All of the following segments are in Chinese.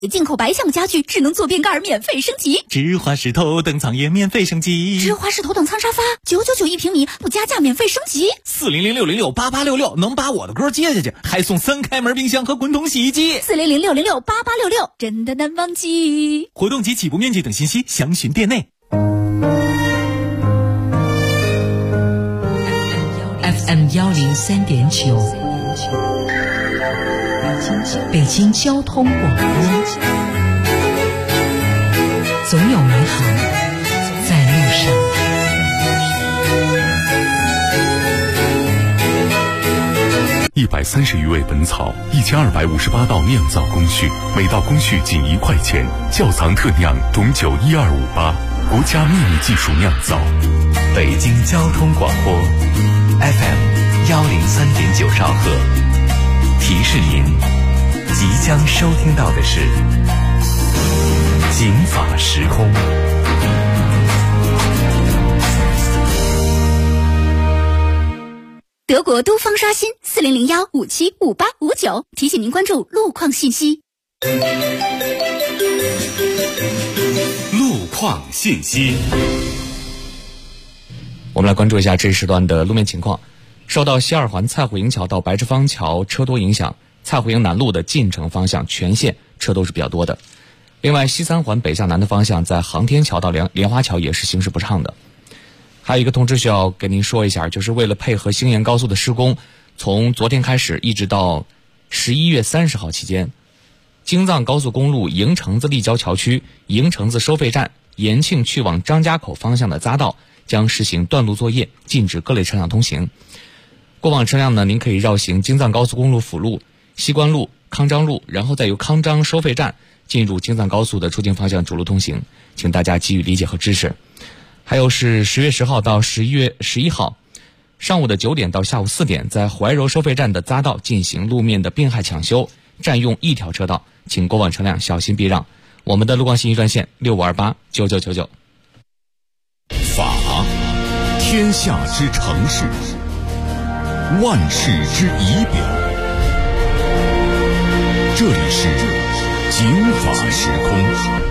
进口白象家具智能坐便盖免费升级， 芝华士头等舱也免费升级， 芝华士头等舱沙发999一平米不加价免费升级 ，400-606-8866能把我的歌接下去，还送3开门冰箱和滚筒洗衣机 ，400-606-8866真的难忘记。 活动及起步面积等信息详询店内。 FM 103.9，北京交通广播，总有美好在路上。 130余味本草，1258道酿造工序，每道工序仅1块钱。窖藏特酿种酒12588，国家秘密技术酿造。 北京交通广播 FM 103.9兆赫，提示您即将收听到的是警法时空。 德国都方刷新40015755859，提醒您关注路况信息。 路况信息。 我们来关注一下这一时段的路面情况。受到西二环蔡虎营桥到白之方桥车多影响，蔡虎营南路的进城方向全线车都是比较多的。另外，西三环北向南的方向在航天桥到莲花桥也是行驶不畅的。还有一个通知需要跟您说一下，就是为了配合兴延高速的施工，从昨天开始一直到11月30号期间，京藏高速公路营城子立交桥区营城子收费站延庆去往张家口方向的匝道将实行断路作业，禁止各类车辆通行。过往车辆呢，您可以绕行京藏高速公路辅路、西关路、康章路，然后再由康章收费站进入京藏高速的出境方向主路通行，请大家给予理解和支持。还有是10月10号到11月11号上午的9点到下午4点，在怀柔收费站的匝道进行路面的并害抢修，占用1条车道，请过往车辆小心避让。我们的路况信息专线65289999。 法，天下之常事，万事之仪表。这里是警法时空。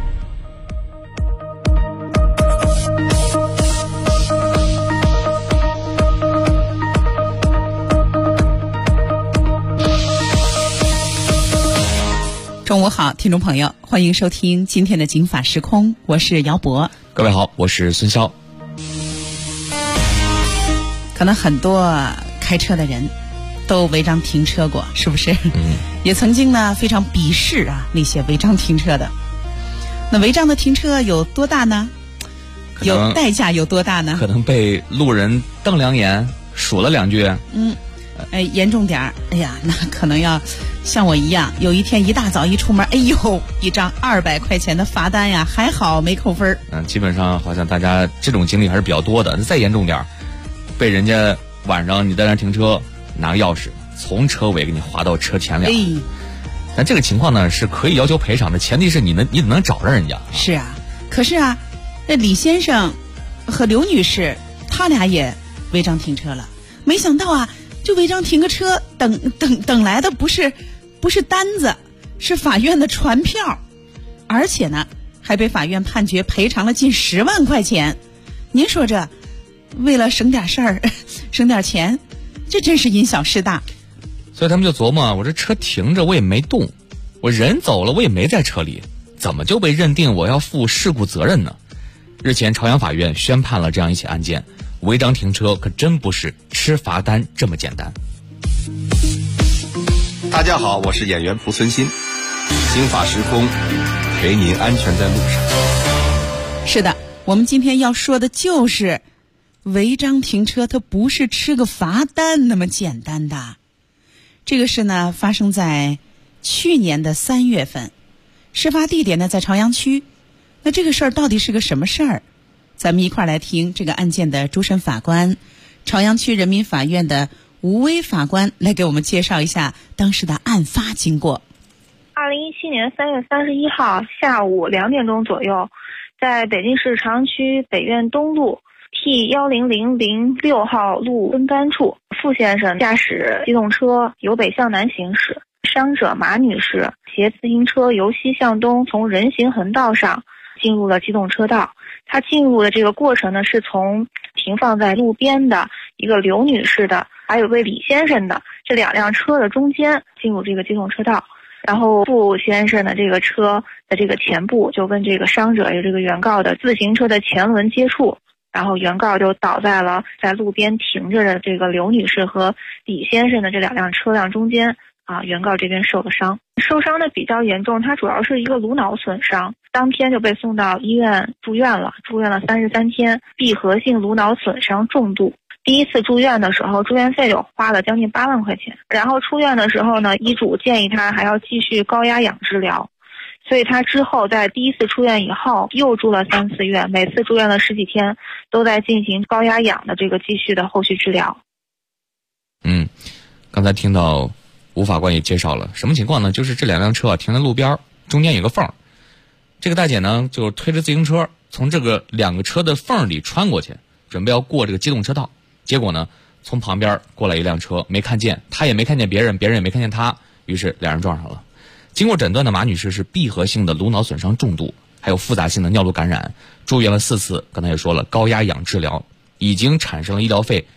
中午好，听众朋友，欢迎收听今天的警法时空，我是姚博。 各位好，我是孙潇。 可能很多开车的人都违章停车过，是不是？也曾经呢非常鄙视那些违章停车的。那违章的停车有多大呢？有代价有多大呢？ 可能被路人瞪两眼，数了2句。 严重点儿，哎呀，那可能要像我一样，有一天一大早一出门，哎呦，一张200块钱的罚单呀，还好没扣分。 基本上好像大家这种经历还是比较多的。再严重点儿，被人家晚上你在那停车，拿个钥匙从车尾给你划到车前梁。那这个情况呢是可以要求赔偿的，前提是你得能找着人家。 是啊，可是那李先生和刘女士他俩也违章停车了，没想到这违章停个车等来的不是单子，是法院的传票，而且呢还被法院判决赔偿了近10万块钱。您说这为了省点事儿省点钱，这真是因小失大。 所以他们就琢磨，我这车停着我也没动，我人走了我也没在车里，怎么就被认定我要负事故责任呢？日前朝阳法院宣判了这样一起案件，违章停车可真不是吃罚单这么简单。 大家好，我是演员蒲存昕，警法时空，陪您安全在路上。 是的，我们今天要说的就是违章停车，它不是吃个罚单那么简单的。这个事呢发生在去年的3月份，事发地点呢在朝阳区。那这个事儿到底是个什么事儿？咱们一块儿来听这个案件的主审法官，朝阳区人民法院的吴威法官来给我们介绍一下当时的案发经过。 2017年3月31号下午2点钟左右，在北京市朝阳区北苑东路 T10006号路分干处，傅先生驾驶机动车由北向南行驶， 伤者马女士携自行车由西向东从人行横道上进入了机动车道。她进入的这个过程呢，是从停放在路边的一个刘女士的还有位李先生的这2辆车的中间进入这个机动车道，然后傅先生的这个车的这个前部就跟这个伤者有这个原告的自行车的前轮接触，然后原告就倒在了在路边停着的这个刘女士和李先生的这2辆车辆中间原告这边受了伤，受伤的比较严重，他主要是一个颅脑损伤，当天就被送到医院住院了33天，闭合性颅脑损伤重度。第一次住院的时候，住院费就花了将近8万块钱，然后出院的时候呢，医嘱建议他还要继续高压氧治疗，所以他之后在第一次出院以后又住了3次院，每次住院了10几天，都在进行高压氧的这个继续的后续治疗。 刚才听到吴法官也介绍了什么情况呢？就是这2辆车停在路边，中间有个缝，这个大姐呢就推着自行车从这个2个车的缝里穿过去，准备要过这个机动车道，结果呢从旁边过来一辆车，没看见，她也没看见别人，别人也没看见她，于是2人撞上了。经过诊断的马女士是闭合性的颅脑损伤重度，还有复杂性的尿路感染，住院了4次，刚才也说了高压氧治疗，已经产生了医疗费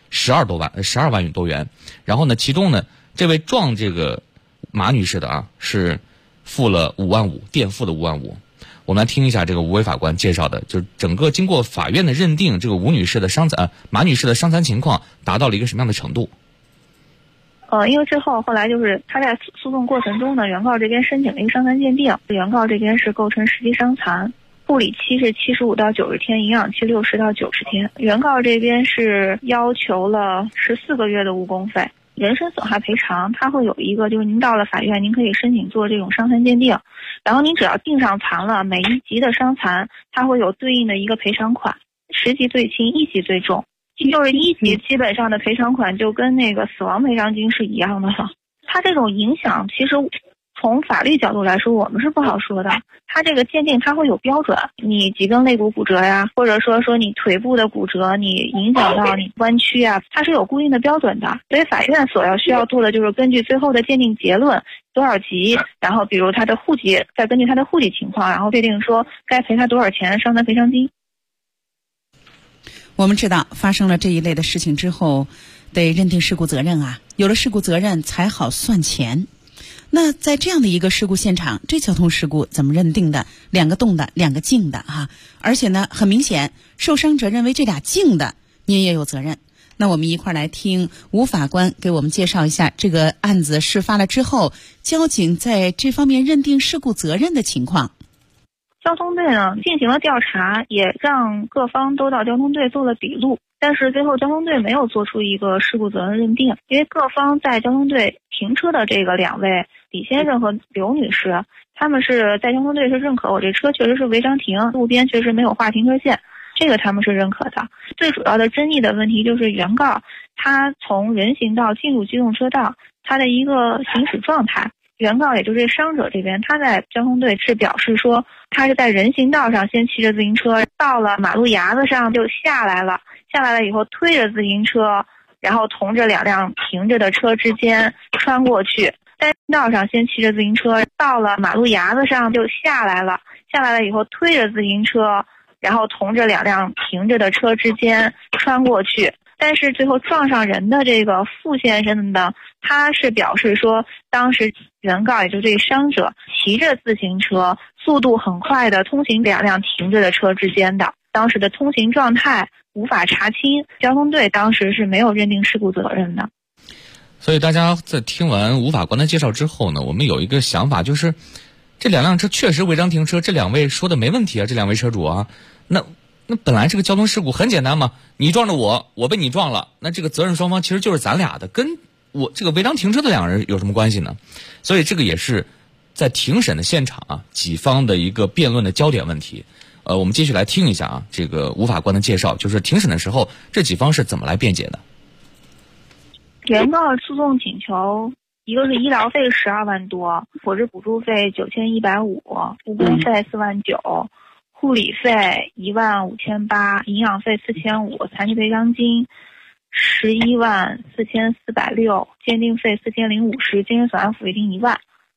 12万多元。然后呢，其中呢这位撞这个马女士的是付了5万5，垫付的5万5。我们来听一下这个吴伟法官介绍的，就是整个经过法院的认定，这个马女士的伤残情况达到了一个什么样的程度？ 因为后来就是他在诉讼过程中呢，原告这边申请了一个伤残鉴定，原告这边是构成实际伤残，护理期是75到90天，营养期60到90天。原告这边是要求了14个月的误工费。人身损害赔偿它会有一个，就是您到了法院您可以申请做这种伤残鉴定，然后您只要定上残了，每一级的伤残它会有对应的一个赔偿款，10级最轻，1级最重，就是1级基本上的赔偿款就跟那个死亡赔偿金是一样的了。它这种影响其实从法律角度来说我们是不好说的，它这个鉴定它会有标准，你几根肋骨骨折呀，或者说你腿部的骨折，你影响到你弯曲啊，它是有固定的标准的。所以法院需要做的就是根据最后的鉴定结论多少级，然后比如他的户籍，再根据他的户籍情况，然后确定说该赔他多少钱伤残赔偿金。 我们知道发生了这一类的事情之后得认定事故责任有了事故责任才好算钱。那在这样的一个事故现场，这交通事故怎么认定的？2个动的，2个静的而且呢很明显受伤者认为这俩静的您也有责任。那我们一块来听吴法官给我们介绍一下这个案子事发了之后交警在这方面认定事故责任的情况。 交通队呢进行了调查，也让各方都到交通队做了笔录，但是最后交通队没有做出一个事故责任认定，因为各方在交通队停车的这个2位李先生和刘女士，他们是在交通队是认可我这车确实是违章停，路边确实没有画停车线，这个他们是认可的。最主要的争议的问题就是原告他从人行道进入机动车道他的一个行驶状态，原告也就是伤者这边，他在交通队是表示说他是在人行道上先骑着自行车，到了马路牙子上就下来了以后推着自行车，然后同这2辆停着的车之间穿过去，在道上先骑着自行车，到了马路牙子上就下来了以后推着自行车，然后同这2辆停着的车之间穿过去。但是最后撞上人的这个傅先生呢，他是表示说当时原告也就是这个伤者骑着自行车速度很快的通行2辆停着的车之间的，当时的通行状态无法查清，交通队当时是没有认定事故责任的。 所以大家在听完吴法官的介绍之后呢，我们有一个想法，就是这2辆车确实违章停车，这2位说的没问题这2位车主那本来这个交通事故很简单嘛，你撞着我被你撞了，那这个责任双方其实就是咱俩的，跟我这个违章停车的2人有什么关系呢？所以这个也是在庭审的现场几方的一个辩论的焦点问题。我们继续来听一下这个吴法官的介绍，就是庭审的时候这几方是怎么来辩解的。 原告诉讼请求一个是医疗费12万多，伙食补助费9150，误工费4万9，护理费1万5800，营养费4500，残疾赔偿金11万4460，鉴定费4050，精神损害抚慰金1万。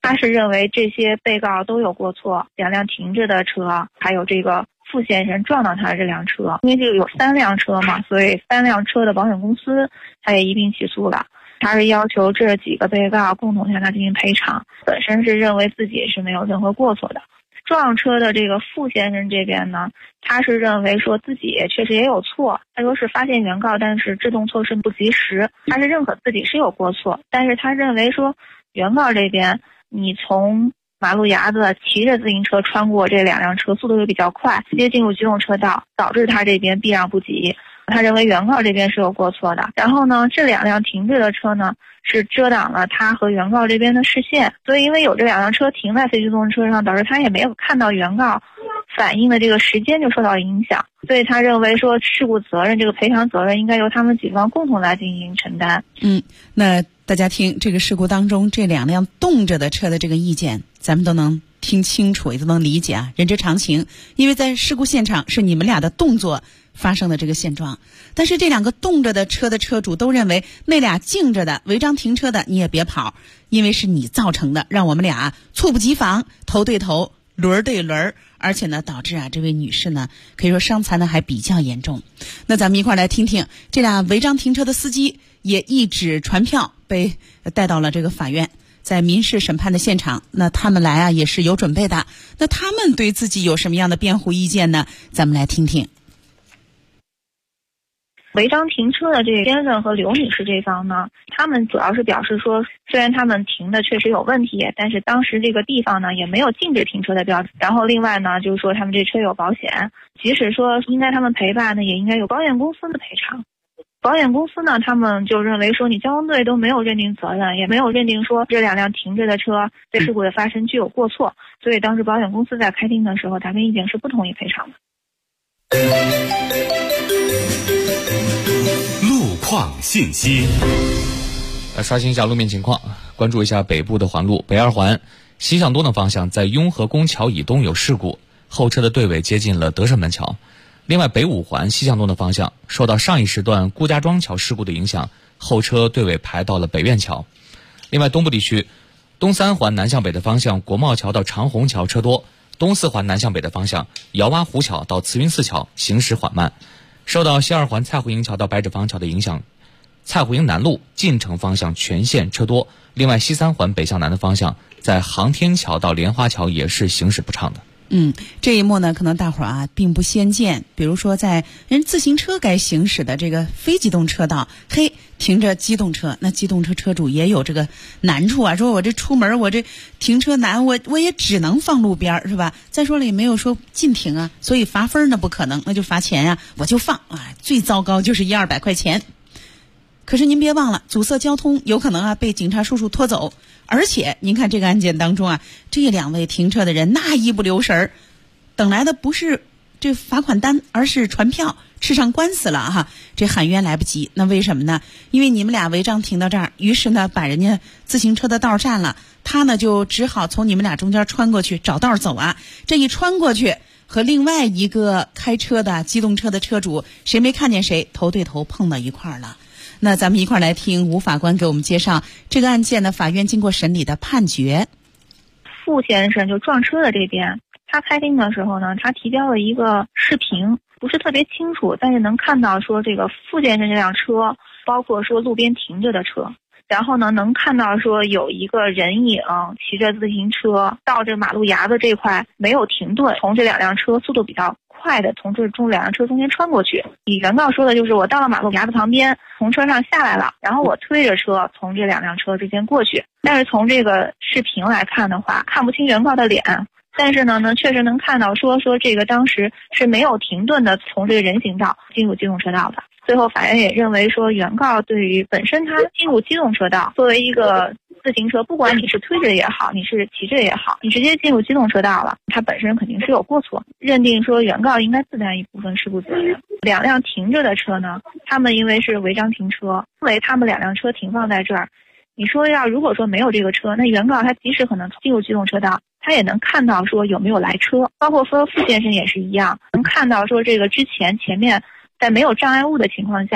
他是认为这些被告都有过错，两辆停着的车，还有这个傅先生撞到他的这辆车，因为这个有3辆车嘛，所以3辆车的保险公司他也一并起诉了。他是要求这几个被告共同向他进行赔偿，本身是认为自己是没有任何过错的。撞车的这个傅先生这边呢，他是认为说自己确实也有错，他说是发现原告，但是制动措施不及时，他是认可自己是有过错，但是他认为说原告这边你从马路牙子骑着自行车穿过这2辆车，速度又比较快，直接进入机动车道，导致他这边避让不及。他认为原告这边是有过错的。然后呢，这2辆停着的车呢是遮挡了他和原告这边的视线，所以因为有这2辆车停在非机动车上，导致他也没有看到原告反应的这个时间就受到影响，所以他认为说事故责任这个赔偿责任应该由他们几方共同来进行承担。 那大家听这个事故当中这2辆动着的车的这个意见，咱们都能听清楚，也都能理解啊，人之常情。因为在事故现场是你们俩的动作发生的这个现状，但是这2个动着的车的车主都认为那俩静着的违章停车的你也别跑，因为是你造成的，让我们俩猝不及防，头对头，轮对轮，而且呢导致这位女士呢可以说伤残的还比较严重。那咱们一块来听听，这俩违章停车的司机也一纸传票被带到了这个法院，在民事审判的现场，那他们来也是有准备的，那他们对自己有什么样的辩护意见呢？咱们来听听。 违章停车的这个先生和刘女士这方呢，他们主要是表示说，虽然他们停的确实有问题，但是当时这个地方呢也没有禁止停车的标志。然后另外呢，就是说他们这车有保险，即使说应该他们赔吧呢，也应该有保险公司的赔偿。保险公司呢，他们就认为说你交通队都没有认定责任，也没有认定说这2辆停着的车对事故的发生具有过错，所以当时保险公司在开庭的时候，他们意见是不同意赔偿的。 路况信息。 来刷新一下路面情况，关注一下北部的环路，北2环西向东的方向，在雍和宫桥以东有事故，后车的队尾接近了德胜门桥。另外北5环西向东的方向，受到上一时段顾家庄桥事故的影响，后车队尾排到了北苑桥。另外东部地区东3环南向北的方向，国贸桥到长虹桥车多，东4环南向北的方向，姚洼湖桥到慈云寺桥行驶缓慢。受到西2环蔡湖营桥到白纸坊桥的影响，蔡湖营南路进城方向全线车多。另外西3环北向南的方向，在航天桥到莲花桥也是行驶不畅的。 这一幕呢，可能大伙儿并不鲜见。比如说，在人自行车该行驶的这个非机动车道，停着机动车，那机动车车主也有这个难处啊。说我这出门，我这停车难，我也只能放路边，是吧？再说了，也没有说禁停啊，所以罚分呢不可能，那就罚钱呀，我就放最糟糕就是100-200块钱。可是您别忘了，阻塞交通有可能被警察叔叔拖走。而且您看这个案件当中这2位停车的人那一不留神等来的不是这罚款单，而是传票，吃上官司了这喊冤来不及。那为什么呢？因为你们俩违章停到这儿，于是呢把人家自行车的道占了，他呢就只好从你们俩中间穿过去找道走这一穿过去，和另外一个开车的机动车的车主谁没看见谁，头对头碰到一块儿了。那咱们一块来听吴法官给我们介绍这个案件呢，法院经过审理的判决。 傅先生就撞车的这边，他开庭的时候呢，他提交了一个视频，不是特别清楚，但是能看到说这个傅先生这辆车，包括说路边停着的车，然后呢能看到说有一个人影骑着自行车到这马路牙子这块没有停顿，从这2辆车速度比较快的从这2辆车中间穿过去。以原告说的就是我到了马路牙子旁边，从车上下来了，然后我推着车从这2辆车之间过去。但是从这个视频来看的话，看不清原告的脸，但是呢确实能看到说这个当时是没有停顿的从这个人行道进入机动车道的。最后法院也认为说，原告对于本身他进入机动车道作为一个自行车，不管你是推着也好，你是骑着也好，你直接进入机动车道了，他本身肯定是有过错，认定说原告应该自担一部分事故责任。2辆停着的车呢，他们因为是违章停车，因为他们2辆车停放在这儿，你说如果说没有这个车，那原告他即使可能进入机动车道，他也能看到说有没有来车，包括说傅先生也是一样，能看到说这个之前前面在没有障碍物的情况下，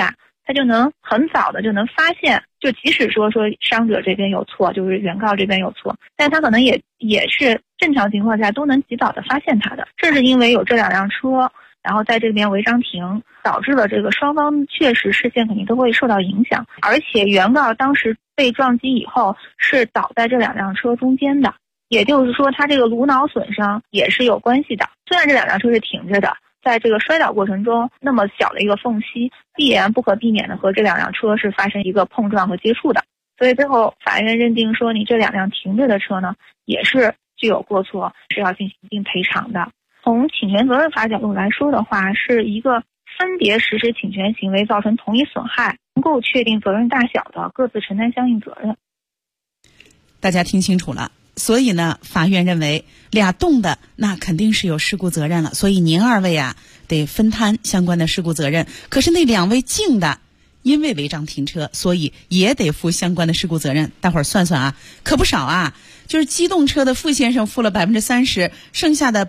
他就能很早的就能发现，就即使说伤者这边有错，就是原告这边有错，但他可能也是正常情况下都能及早的发现他的。正是因为有这2辆车，然后在这边违章停，导致了这个双方确实视线肯定都会受到影响，而且原告当时被撞击以后是倒在这2辆车中间的，也就是说他这个颅脑损伤也是有关系的。虽然这2辆车是停着的，在这个摔倒过程中，那么小的一个缝隙，必然不可避免的和这2辆车是发生一个碰撞和接触的。所以最后法院认定说，你这2辆停着的车呢，也是具有过错，是要进行一定赔偿的。从侵权责任法角度来说的话，是一个分别实施侵权行为造成同一损害，能够确定责任大小的，各自承担相应责任。 大家听清楚了。所以呢，法院认为俩动的那肯定是有事故责任了，所以您2位啊得分摊相关的事故责任。可是那2位静的，因为违章停车，所以也得负相关的事故责任。大伙儿算算啊，可不少啊。就是机动车的傅先生负了30%，剩下的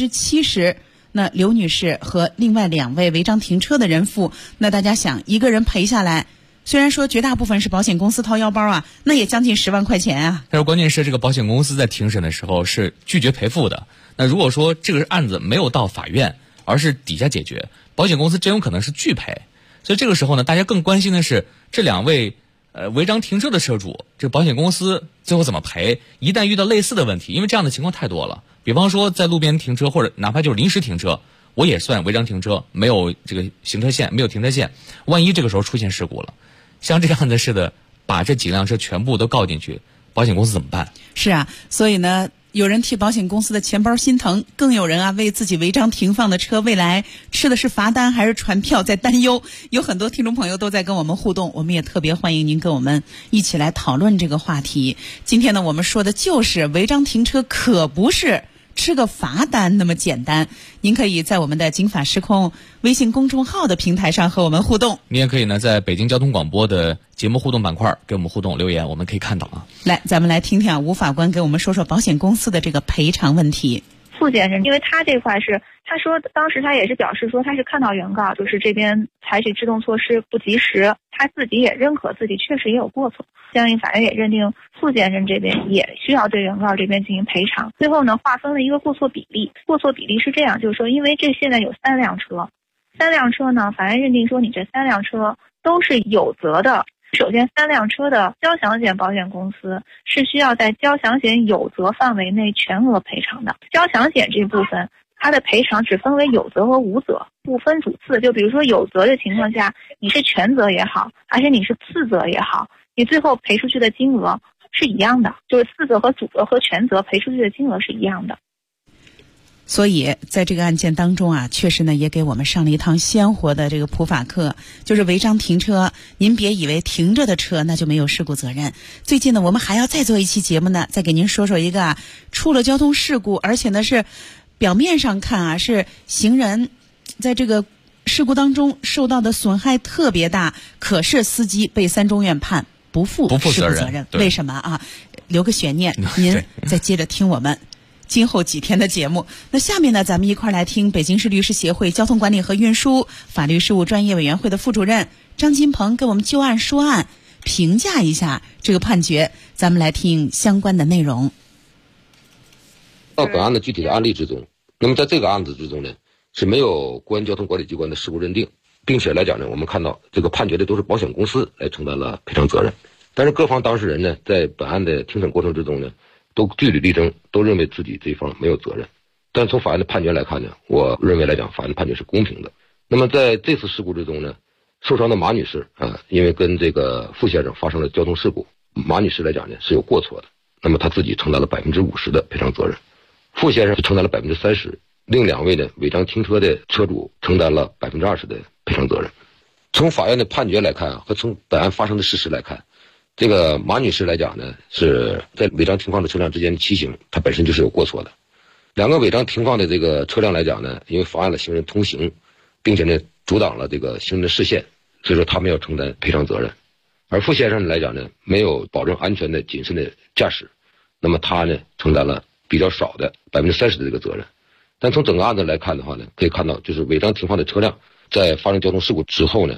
70%，那刘女士和另外2位违章停车的人负。那大家想，一个人赔下来，虽然说绝大部分是保险公司掏腰包啊，那也将近10万块钱啊。 但是关键是这个保险公司在庭审的时候是拒绝赔付的。那如果说这个案子没有到法院，而是底下解决，保险公司真有可能是拒赔。所以这个时候呢，大家更关心的是这2位违章停车的车主，这个保险公司最后怎么赔？一旦遇到类似的问题，因为这样的情况太多了，比方说在路边停车，或者哪怕就是临时停车，我也算违章停车，没有这个行车线，没有停车线，万一这个时候出现事故了，像这样的似的，把这几辆车全部都告进去，保险公司怎么办？ 是啊，所以呢，有人替保险公司的钱包心疼，更有人啊为自己违章停放的车未来吃的是罚单还是传票在担忧。有很多听众朋友都在跟我们互动，我们也特别欢迎您跟我们一起来讨论这个话题。今天呢，我们说的就是违章停车可不是吃个罚单那么简单。您可以在我们的警法时空微信公众号的平台上和我们互动， 你也可以呢在北京交通广播的节目互动板块给我们互动留言，我们可以看到啊。 来，咱们来听听吴法官给我们说说保险公司的这个赔偿问题。 傅先生，因为他这块是他说当时他也是表示说他是看到原告就是这边采取制动措施不及时，他自己也认可自己确实也有过错，相应法院也认定傅先生这边也需要对原告这边进行赔偿。最后呢，划分了一个过错比例，过错比例是这样，就是说因为这现在有3辆车，3辆车呢，法院认定说你这3辆车都是有责的。首先3辆车的交强险保险公司是需要在交强险有责范围内全额赔偿的。交强险这部分它的赔偿只分为有责和无责，不分主次。就比如说有责的情况下，你是全责也好，还是你是次责也好，你最后赔出去的金额是一样的，就是次责和主责和全责赔出去的金额是一样的。 所以在这个案件当中啊，确实呢也给我们上了一堂鲜活的这个普法课，就是违章停车，您别以为停着的车那就没有事故责任。最近呢，我们还要再做一期节目呢，再给您说说一个出了交通事故，而且呢是表面上看啊是行人在这个事故当中受到的损害特别大，可是司机被3中院判不负事故责任。为什么啊？留个悬念，您再接着听我们今后几天的节目。那下面呢，咱们一块来听北京市律师协会交通管理和运输法律事务专业委员会的副主任张金鹏给我们就案说案，评价一下这个判决。咱们来听相关的内容。 到本案的具体的案例之中，那么在这个案子之中呢，是没有公安交通管理机关的事故认定，并且来讲呢，我们看到这个判决的都是保险公司来承担了赔偿责任。但是各方当事人呢，在本案的庭审过程之中呢，都据理力争，都认为自己这一方没有责任。但从法院的判决来看呢，我认为来讲，法院的判决是公平的。那么在这次事故之中呢，受伤的马女士因为跟这个傅先生发生了交通事故，马女士来讲呢是有过错的，那么她自己承担了50%的赔偿责任，傅先生是承担了30%，另2位呢违章停车的车主承担了20%的赔偿责任。从法院的判决来看和从本案发生的事实来看，这个马女士来讲呢，是在违章停放的车辆之间的骑行，她本身就是有过错的。2个违章停放的这个车辆来讲呢，因为妨碍了行人通行，并且呢阻挡了这个行人的视线，所以说他们要承担赔偿责任。而傅先生来讲呢，没有保证安全的谨慎的驾驶，那么他呢承担了比较少的30%的这个责任。但从整个案子来看的话呢，可以看到就是违章停放的车辆在发生交通事故之后呢，那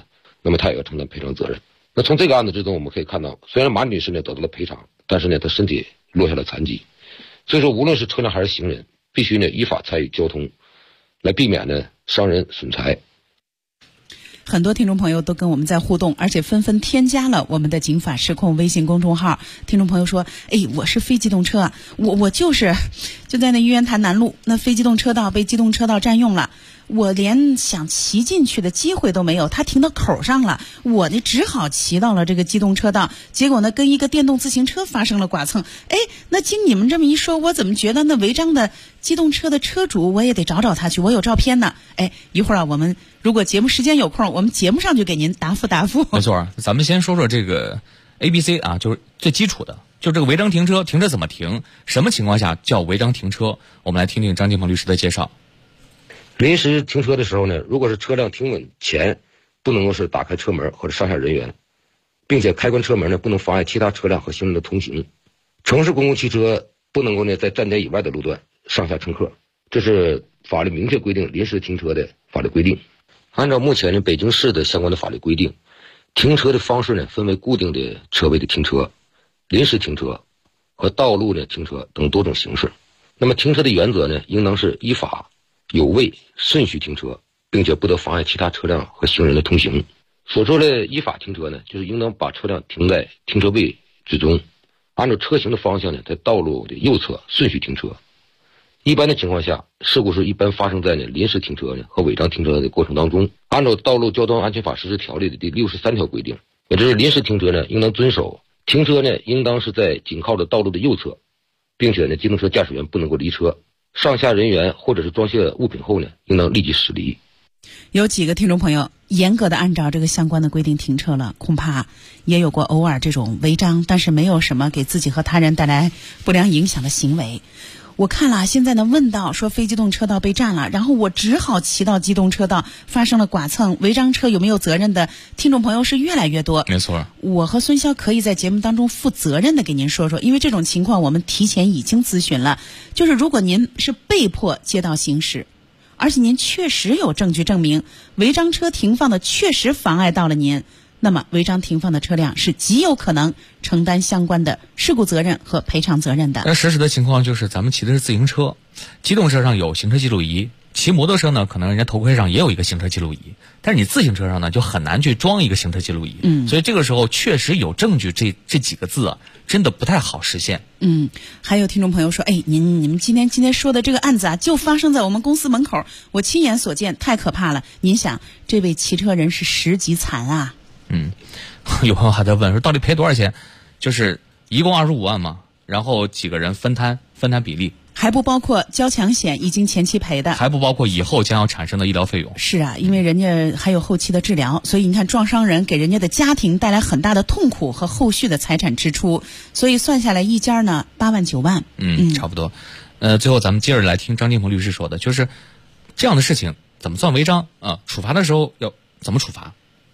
那么他也要承担赔偿责任。那从这个案子之中我们可以看到，虽然马女士呢得到了赔偿，但是呢她身体落下了残疾，所以说无论是车辆还是行人，必须呢依法参与交通，来避免呢伤人损财。 很多听众朋友都跟我们在互动，而且纷纷添加了我们的警法失控微信公众号。听众朋友说，我是非机动车，我就在那玉渊潭南路，那非机动车道被机动车道占用了，我连想骑进去的机会都没有，他停到口上了，我呢只好骑到了这个机动车道，结果呢跟一个电动自行车发生了剐蹭。那经你们这么一说，我怎么觉得那违章的机动车的车主我也得找他去，我有照片呢。一会儿我们如果节目时间有空，我们节目上就给您答复。 没错，咱们先说说这个 ABC 啊，就是最基础的，就这个违章停车怎么停，什么情况下叫违章停车？我们来听听张金鹏律师的介绍。 临时停车的时候呢，如果是车辆停稳前不能够是打开车门或者上下人员，并且开关车门呢不能妨碍其他车辆和行人的通行。城市公共汽车不能够呢在站点以外的路段上下乘客，这是法律明确规定临时停车的法律规定。按照目前呢北京市的相关的法律规定，停车的方式呢分为固定的车位的停车、临时停车和道路的停车等多种形式。那么停车的原则呢，应当是依法有位顺序停车，并且不得妨碍其他车辆和行人的通行。所说的依法停车呢，就是应当把车辆停在停车位之中，按照车型的方向呢，在道路的右侧顺序停车。一般的情况下，事故是一般发生在临时停车和违章停车的过程当中。按照《道路交通安全法实施条例》的第63条规定，也就是临时停车呢，应当遵守停车呢，应当是在紧靠着道路的右侧，并且呢，机动车驾驶员不能够离车。上下人员或者是装卸物品后呢，应当立即驶离。 有几个听众朋友严格的按照这个相关的规定停车了，恐怕也有过偶尔这种违章，但是没有什么给自己和他人带来不良影响的行为。我看了，现在呢问到说非机动车道被占了，然后我只好骑到机动车道，发生了剐蹭，违章车有没有责任的听众朋友是越来越多。 没错， 我和孙潇可以在节目当中负责任的给您说说，因为这种情况我们提前已经咨询了，就是如果您是被迫街道行驶，而且您确实有证据证明违章车停放的确实妨碍到了您，那么违章停放的车辆是极有可能承担相关的事故责任和赔偿责任的。 但实时的情况就是咱们骑的是自行车，机动车上有行车记录仪，骑摩托车呢可能人家头盔上也有一个行车记录仪，但是你自行车上呢就很难去装一个行车记录仪。所以这个时候确实有证据这几个字啊，真的不太好实现。 还有听众朋友说，你们今天说的这个案子啊，就发生在我们公司门口，我亲眼所见，太可怕了。您想，这位骑车人是10级残啊。 有朋友还在问说，到底赔多少钱？就是一共25万嘛，然后几个人分摊比例， 还不包括交强险已经前期赔的， 还不包括以后将要产生的医疗费用。 是啊，因为人家还有后期的治疗，所以你看撞伤人给人家的家庭带来很大的痛苦和后续的财产支出，所以算下来一家呢8万9万。 差不多。最后咱们接着来听张金鹏律师说的，就是这样的事情怎么算违章啊？处罚的时候要怎么处罚？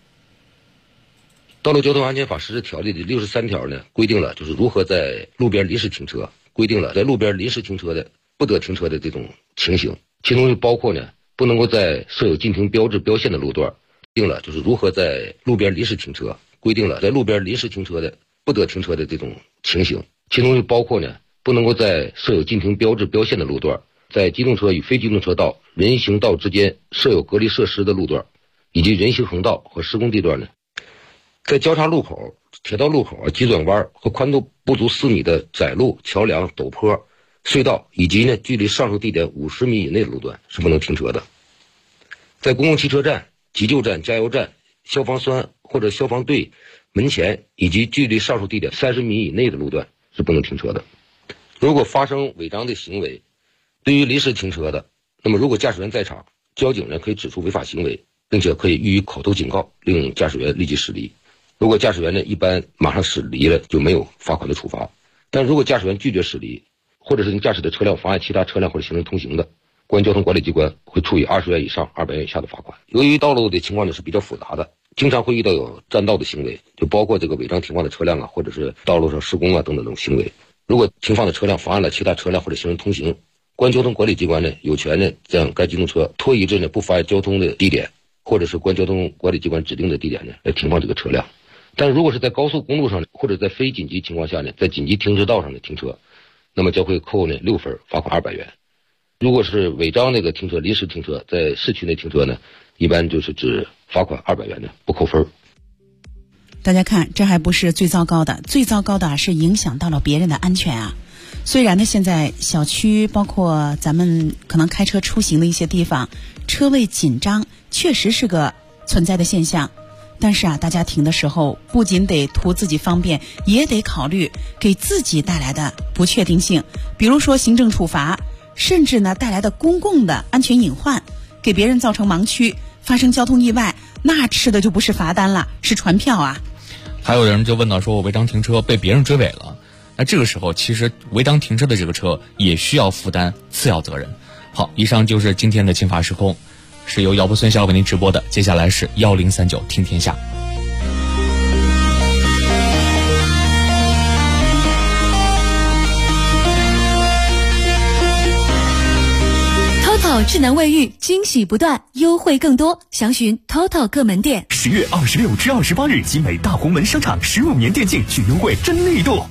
道路交通安全法实施条例的63条呢，规定了就是如何在路边临时停车，规定了在路边临时停车的不得停车的这种情形，其中就包括呢，不能够在设有禁停标志标线的路段，定了就是如何在路边临时停车，规定了在路边临时停车的不得停车的这种情形，其中就包括呢，不能够在设有禁停标志标线的路段，在机动车与非机动车道、人行道之间设有隔离设施的路段，以及人行横道和施工地段呢，在交叉路口、铁道路口、急转弯和宽度不足4米的窄路、桥梁、陡坡、隧道，以及呢距离上述地点50米以内的路段是不能停车的。在公共汽车站、急救站、加油站、消防栓或者消防队门前以及距离上述地点30米以内的路段是不能停车的。如果发生违章的行为，对于临时停车的，那么如果驾驶员在场，交警呢可以指出违法行为，并且可以予以口头警告，令驾驶员立即驶离。如果驾驶员呢一般马上驶离了，就没有罚款的处罚。但如果驾驶员拒绝驶离，或者是你驾驶的车辆妨碍其他车辆或者行人通行的，公安交通管理机关会处以20元以上200元以下的罚款。由于道路的情况呢是比较复杂的，经常会遇到有占道的行为，就包括这个违章停放的车辆啊，或者是道路上施工啊等等这种行为。如果停放的车辆妨碍了其他车辆或者行人通行，公安交通管理机关呢有权呢将该机动车拖移至呢不妨碍交通的地点， 或者是公安交通管理机关指定的地点呢来停放这个车辆。但如果是在高速公路上或者在非紧急情况下呢，在紧急停车道上的停车，那么将会扣呢6分，罚款200元。如果是违章那个停车、临时停车，在市区内停车呢，一般就是只罚款200元的，不扣分。 大家看，这还不是最糟糕的，最糟糕的是影响到了别人的安全啊。虽然呢，现在小区包括咱们可能开车出行的一些地方，车位紧张确实是个存在的现象，但是啊，大家停的时候不仅得图自己方便，也得考虑给自己带来的不确定性，比如说行政处罚，甚至呢带来的公共的安全隐患，给别人造成盲区，发生交通意外，那吃的就不是罚单了，是传票啊。 还有人就问到说，我违章停车被别人追尾了，那这个时候其实违章停车的这个车也需要负担次要责任。好，以上就是今天的轻法时空，是由姚波孙骁为您直播的。接下来是1039听天下。 TOTO 智能卫浴惊喜不断，优惠更多，详询 TOTO 各门店。 10月26至28日，集美大红门商场15年电竞巨优惠真力度。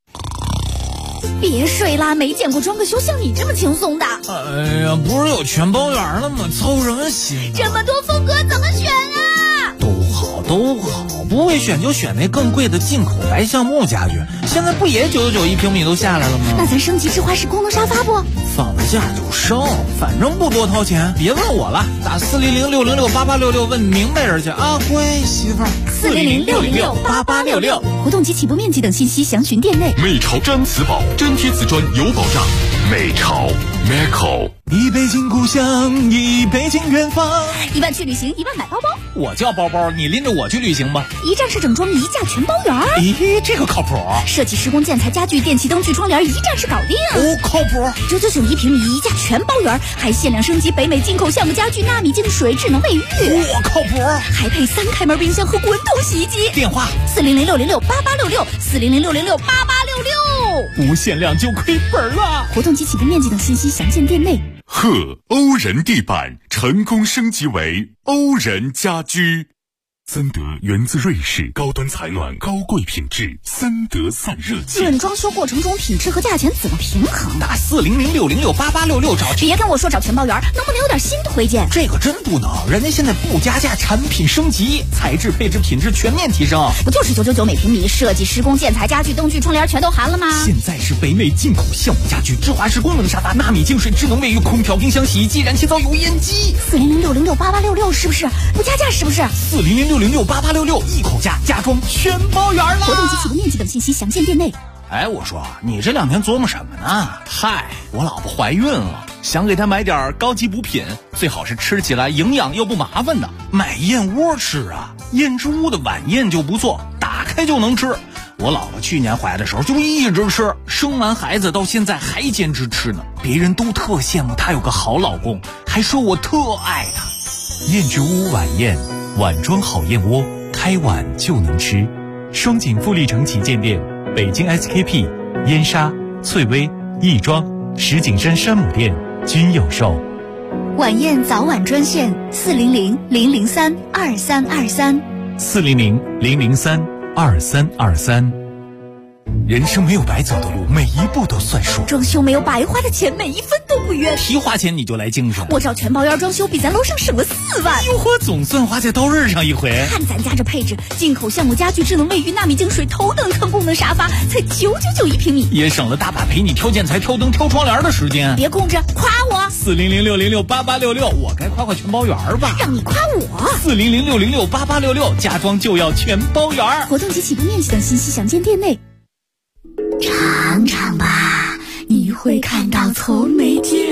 别睡啦，没见过装个修像你这么轻松的。 哎呀，不是有全包圆了吗？操什么心？ 这么多风格怎么选啊？ 都好，不会选就选那更贵的进口白橡木家具，现在不也999一平米都下来了吗？ 那咱升级智化式功能沙发不？ 放了假就升，反正不多掏钱，别问我了，打400-606-8866问明白人去啊，乖媳妇儿。 400-606-8866，活动及起步面积等信息详询店内。 美潮毡瓷宝，真贴瓷砖有保障。美潮 Meco。 一杯敬故乡，一杯敬远方。 1万去旅行，1万买包包。 我叫包包，你拎着我去旅行吧。 一站式整装，一价全包圆。 咦，这个靠谱。 设计、施工、建材、家具、电器、灯具、窗帘，一站式搞定。 哦，靠谱。 999一平米，一价全包圆，还限量升级北美进口橡木家具、纳米净水、智能卫浴。 我靠谱。 还配3开门冰箱和滚筒洗衣机。 电话 400-606-8866，400-606-8866。 无限量就亏本了。 活动及起步面积等信息详见店内。 欧人地板成功升级为欧人家居。森德源自瑞士，高端采暖，高贵品质，森德散热器。 论装修过程中品质和价钱怎么平衡？ 打400-606-8866找。 别跟我说找全包圆，能不能有点新推荐？ 这个真不能，人家现在不加价，产品升级，材质、配置、品质全面提升。 不就是999每平米，设计、施工、建材、家具、灯具、窗帘全都含了吗？ 现在是北美进口橡木家具、智化式功能沙发、纳米净水、智能卫浴、空调、冰箱、洗衣机、燃气灶、油烟机。 400-606-8866是不是？不加价是不是 ？400-606-8866一口价，家装全包圆了。 活动及起步面积等信息详见店内。 哎，我说你这2天琢磨什么呢？嗨，我老婆怀孕了，想给她买点高级补品，最好是吃起来营养又不麻烦的。买燕窝吃啊，燕之屋的晚宴就不错，打开就能吃。我老婆去年怀的时候就一直吃，生完孩子到现在还坚持吃呢。别人都特羡慕她有个好老公，还说我特爱她。燕之屋晚宴，碗装好燕窝，开碗就能吃。双井富力城旗舰店、北京 SKP、燕莎、翠微、亦庄、石景山山姆店均有售。 晚宴早晚专线400-003-2323。 400-003-2323。人生没有白走的路，每一步都算数。 装修没有白花的钱，每一分都不冤。 提花钱你就来精神， 我找全包圆装修比咱楼上省了4万。 哟呵，总算花在刀刃上一回。 看咱家这配置，进口橡木家具、智能卫浴、纳米净水、头等舱功能沙发，才999一平米， 也省了大把陪你挑建材、挑灯、挑窗帘的时间。 别空着，夸我。 400-606-8866，我该夸全包圆吧？ 让你夸我。 400-606-8866，家装就要全包圆。 活动及起步面积等信息详见店内。尝尝吧，你会看到从没见